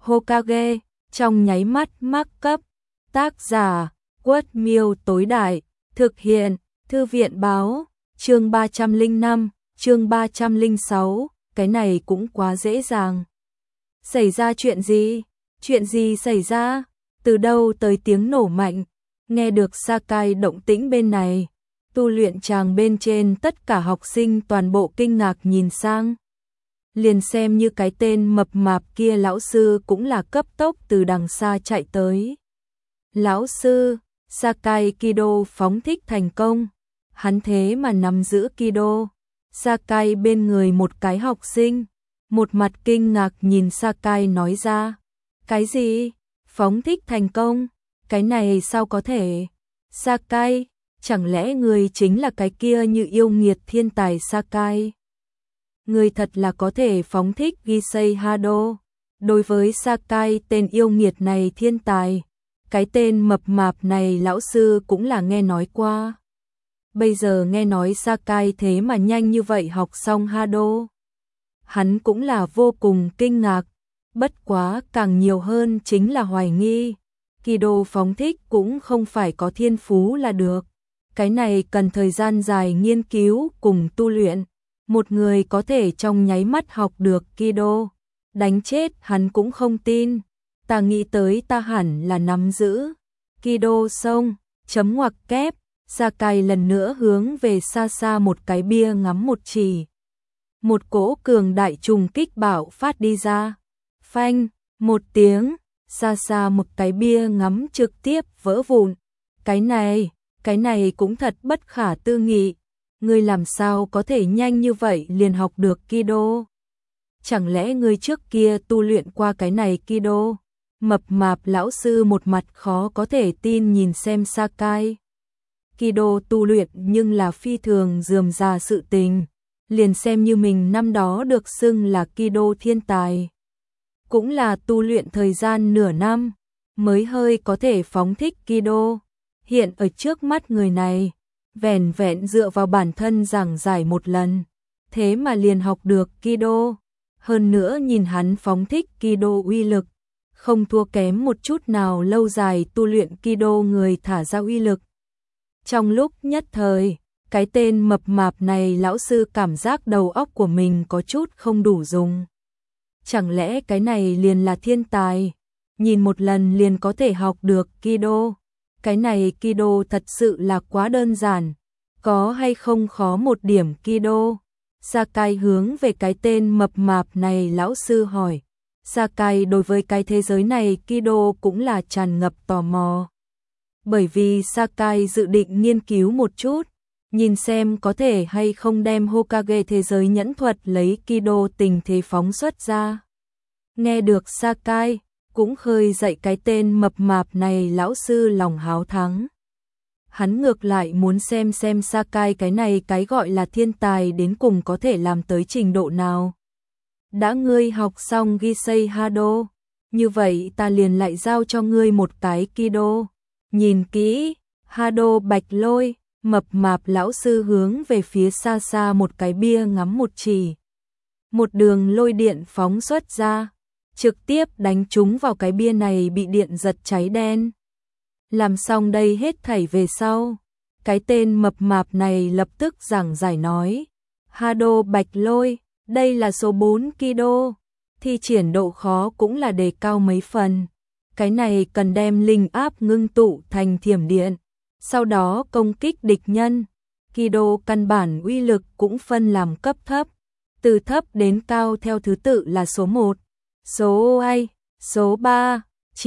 Hokage, trong nháy mắt mắc cấp. Tác giả, Quất Miêu tối đại, thực hiện, Thư viện báo, chương 305, chương 306, cái này cũng quá dễ dàng. Xảy ra chuyện gì? Chuyện gì xảy ra? Từ đâu tới tiếng nổ mạnh? Nghe được Sakai động tĩnh bên này, tu luyện tràng bên trên tất cả học sinh toàn bộ kinh ngạc nhìn sang. Liền xem như cái tên mập mạp kia lão sư cũng là cấp tốc từ đằng xa chạy tới. Lão sư, Sakai Kido phóng thích thành công. Hắn thế mà nắm giữ Kido. Sakai bên người một cái học sinh, một mặt kinh ngạc nhìn Sakai nói ra. Cái gì? Phóng thích thành công? Cái này sao có thể? Sakai, chẳng lẽ người chính là cái kia như yêu nghiệt thiên tài Sakai? Người thật là có thể phóng thích Gisei Hado. Đối với Sakai tên yêu nghiệt này thiên tài, cái tên mập mạp này lão sư cũng là nghe nói qua. Bây giờ nghe nói Sakai thế mà nhanh như vậy học xong Hado. Hắn cũng là vô cùng kinh ngạc, bất quá càng nhiều hơn chính là hoài nghi. Kido phóng thích cũng không phải có thiên phú là được. Cái này cần thời gian dài nghiên cứu cùng tu luyện. Một người có thể trong nháy mắt học được Kido, đánh chết hắn cũng không tin. Ta nghĩ tới ta hẳn là nắm giữ Kido xong, chấm ngoặc kép. Sakai lần nữa hướng về xa xa một cái bia ngắm một chỉ. Một cỗ cường đại trùng kích bạo phát đi ra. Phanh, một tiếng, xa xa một cái bia ngắm trực tiếp vỡ vụn. Cái này cũng thật bất khả tư nghị. Ngươi làm sao có thể nhanh như vậy liền học được Kido? Chẳng lẽ ngươi trước kia tu luyện qua cái này Kido? Mập mạp lão sư một mặt khó có thể tin nhìn xem Sakai. Kido tu luyện nhưng là phi thường rườm rà sự tình. Liền xem như mình năm đó được xưng là Kido thiên tài. Cũng là tu luyện thời gian nửa năm, mới hơi có thể phóng thích Kido. Hiện ở trước mắt người này, vẻn vẹn dựa vào bản thân giảng giải một lần, thế mà liền học được Kido. Hơn nữa nhìn hắn phóng thích Kido uy lực, không thua kém một chút nào lâu dài tu luyện Kido người thả ra uy lực. Trong lúc nhất thời, cái tên mập mạp này lão sư cảm giác đầu óc của mình có chút không đủ dùng. Chẳng lẽ cái này liền là thiên tài, nhìn một lần liền có thể học được Kido? Cái này Kido thật sự là quá đơn giản, có hay không khó một điểm Kido? Sakai hướng về cái tên mập mạp này lão sư hỏi. Sakai đối với cái thế giới này Kido cũng là tràn ngập tò mò. Bởi vì Sakai dự định nghiên cứu một chút, nhìn xem có thể hay không đem Hokage thế giới nhẫn thuật lấy Kido tình thế phóng xuất ra. Nghe được Sakai, cũng khơi dậy cái tên mập mạp này lão sư lòng háo thắng. Hắn ngược lại muốn xem Sakai cái này cái gọi là thiên tài đến cùng có thể làm tới trình độ nào. Đã ngươi học xong Gisei Hado, như vậy ta liền lại giao cho ngươi một cái Kido. Nhìn kỹ, Hado Bạch Lôi, mập mạp lão sư hướng về phía xa xa một cái bia ngắm một chỉ. Một đường lôi điện phóng xuất ra, trực tiếp đánh trúng vào cái bia này bị điện giật cháy đen. Làm xong đây hết thảy về sau, cái tên mập mạp này lập tức giảng giải nói. Hado Bạch Lôi, đây là số 4 Kido, thi triển độ khó cũng là đề cao mấy phần. Cái này cần đem linh áp ngưng tụ thành thiểm điện, sau đó công kích địch nhân. Kido căn bản uy lực cũng phân làm cấp thấp, từ thấp đến cao theo thứ tự là số 1, số A, số 3,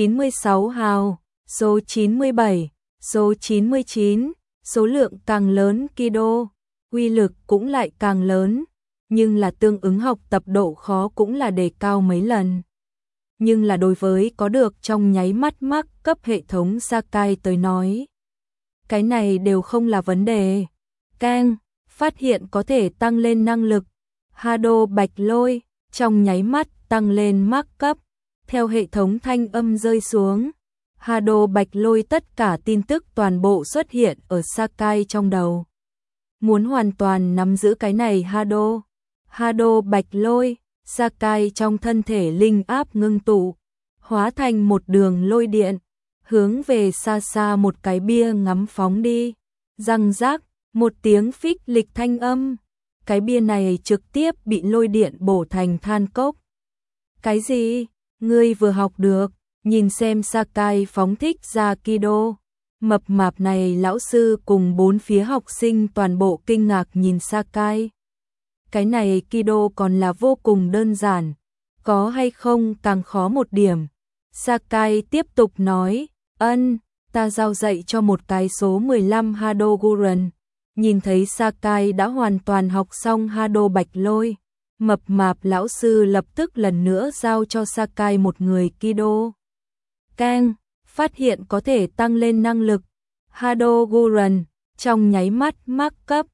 96 hào, số 97, số 99, số lượng càng lớn Kido, uy lực cũng lại càng lớn, nhưng là tương ứng học tập độ khó cũng là đề cao mấy lần. Nhưng là đối với có được trong nháy mắt mắc cấp hệ thống Sakai tới nói, cái này đều không là vấn đề. Keng, phát hiện có thể tăng lên năng lực. Hado Bạch Lôi, trong nháy mắt tăng lên mắc cấp. Theo hệ thống thanh âm rơi xuống, Hado Bạch Lôi tất cả tin tức toàn bộ xuất hiện ở Sakai trong đầu. Muốn hoàn toàn nắm giữ cái này Hado Bạch Lôi, Sakai trong thân thể linh áp ngưng tụ, hóa thành một đường lôi điện, hướng về xa xa một cái bia ngắm phóng đi. Răng rác, một tiếng phích lịch thanh âm, cái bia này trực tiếp bị lôi điện bổ thành than cốc. Cái gì? Ngươi vừa học được, nhìn xem Sakai phóng thích ra Kido. Mập mạp này lão sư cùng bốn phía học sinh toàn bộ kinh ngạc nhìn Sakai. Cái này Kido còn là vô cùng đơn giản, có hay không càng khó một điểm. Sakai tiếp tục nói, ta giao dạy cho một cái số 15 Hadoguren. Nhìn thấy Sakai đã hoàn toàn học xong Hado Bạch Lôi, mập mạp lão sư lập tức lần nữa giao cho Sakai một người Kido. Keng, phát hiện có thể tăng lên năng lực. Hadoguren, trong nháy mắt mắc cấp.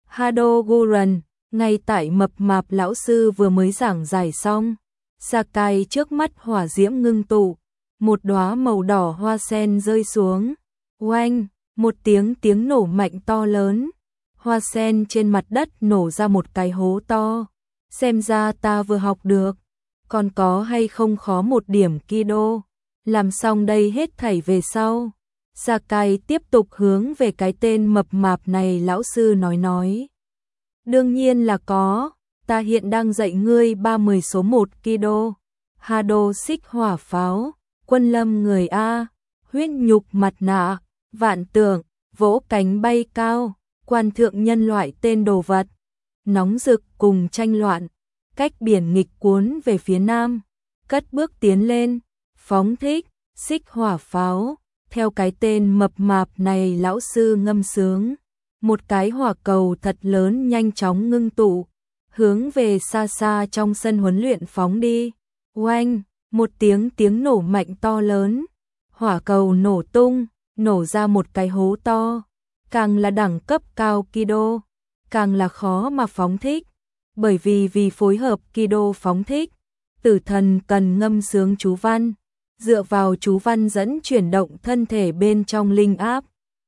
Hadoguren, ngay tại mập mạp lão sư vừa mới giảng giải xong. Sakai trước mắt hỏa diễm ngưng tụ, một đóa màu đỏ hoa sen rơi xuống. Oanh, một tiếng nổ mạnh to lớn. Hoa sen trên mặt đất nổ ra một cái hố to. Xem ra ta vừa học được, còn có hay không khó một điểm Kido. Làm xong đây hết thảy về sau, Sakai tiếp tục hướng về cái tên mập mạp này lão sư nói. Đương nhiên là có, ta hiện đang dạy ngươi 30 số 1 Kido. Hado xích hỏa pháo, quân lâm người A, huyết nhục mặt nạ, vạn tượng, vỗ cánh bay cao, quan thượng nhân loại tên đồ vật. Nóng rực cùng tranh loạn, cách biển nghịch cuốn về phía nam, cất bước tiến lên, phóng thích, xích hỏa pháo, theo cái tên mập mạp này lão sư ngâm sướng. Một cái hỏa cầu thật lớn nhanh chóng ngưng tụ, hướng về xa xa trong sân huấn luyện phóng đi. Oanh, một tiếng nổ mạnh to lớn, hỏa cầu nổ tung, nổ ra một cái hố to. Càng là đẳng cấp cao Kido, càng là khó mà phóng thích, bởi vì phối hợp Kido phóng thích, tử thần cần ngâm sướng chú văn, dựa vào chú văn dẫn chuyển động thân thể bên trong linh áp.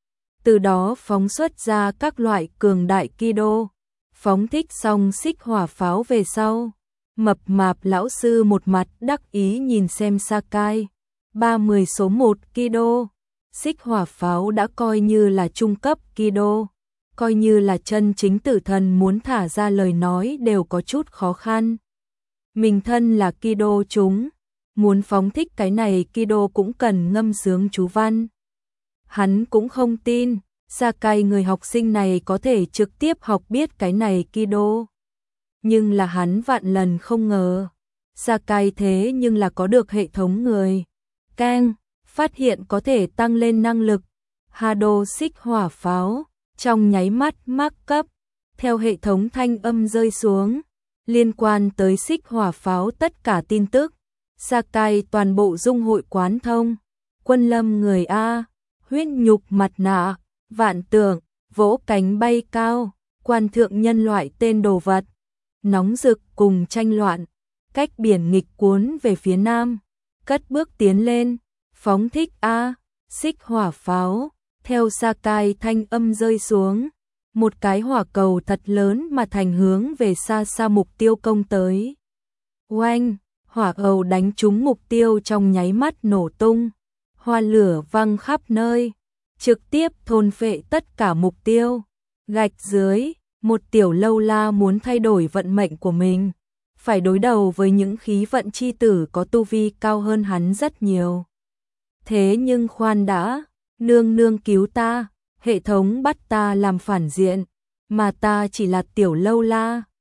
Từ đó phóng xuất ra các loại cường đại Kido, phóng thích xong xích hỏa pháo về sau. Mập mạp lão sư một mặt đắc ý nhìn xem Sakai, 30 số 1 Kido. Xích hỏa pháo đã coi như là trung cấp Kido, coi như là chân chính tử thần muốn thả ra lời nói đều có chút khó khăn. Mình thân là Kido chúng, muốn phóng thích cái này Kido cũng cần ngâm sướng chú văn. Hắn cũng không tin, Sakai người học sinh này có thể trực tiếp học biết cái này Kido. Nhưng là hắn vạn lần không ngờ, Sakai thế nhưng là có được hệ thống người. Keng, phát hiện có thể tăng lên năng lực. Hado xích hỏa pháo, trong nháy mắt mắc cấp, theo hệ thống thanh âm rơi xuống, liên quan tới xích hỏa pháo tất cả tin tức. Sakai toàn bộ dung hội quán thông, quân lâm người A, huyết nhục mặt nạ, vạn tượng, vỗ cánh bay cao, quan thượng nhân loại tên đồ vật. Nóng rực cùng tranh loạn, cách biển nghịch cuốn về phía nam, cất bước tiến lên, phóng thích A, xích hỏa pháo, theo Sakai thanh âm rơi xuống, một cái hỏa cầu thật lớn mà thành hướng về xa xa mục tiêu công tới. Oanh, hỏa cầu đánh trúng mục tiêu trong nháy mắt nổ tung, hoa lửa văng khắp nơi, trực tiếp thôn phệ tất cả mục tiêu. Gạch dưới, một tiểu lâu la muốn thay đổi vận mệnh của mình, phải đối đầu với những khí vận chi tử có tu vi cao hơn hắn rất nhiều. Thế nhưng khoan đã, nương nương cứu ta, hệ thống bắt ta làm phản diện, mà ta chỉ là tiểu lâu la,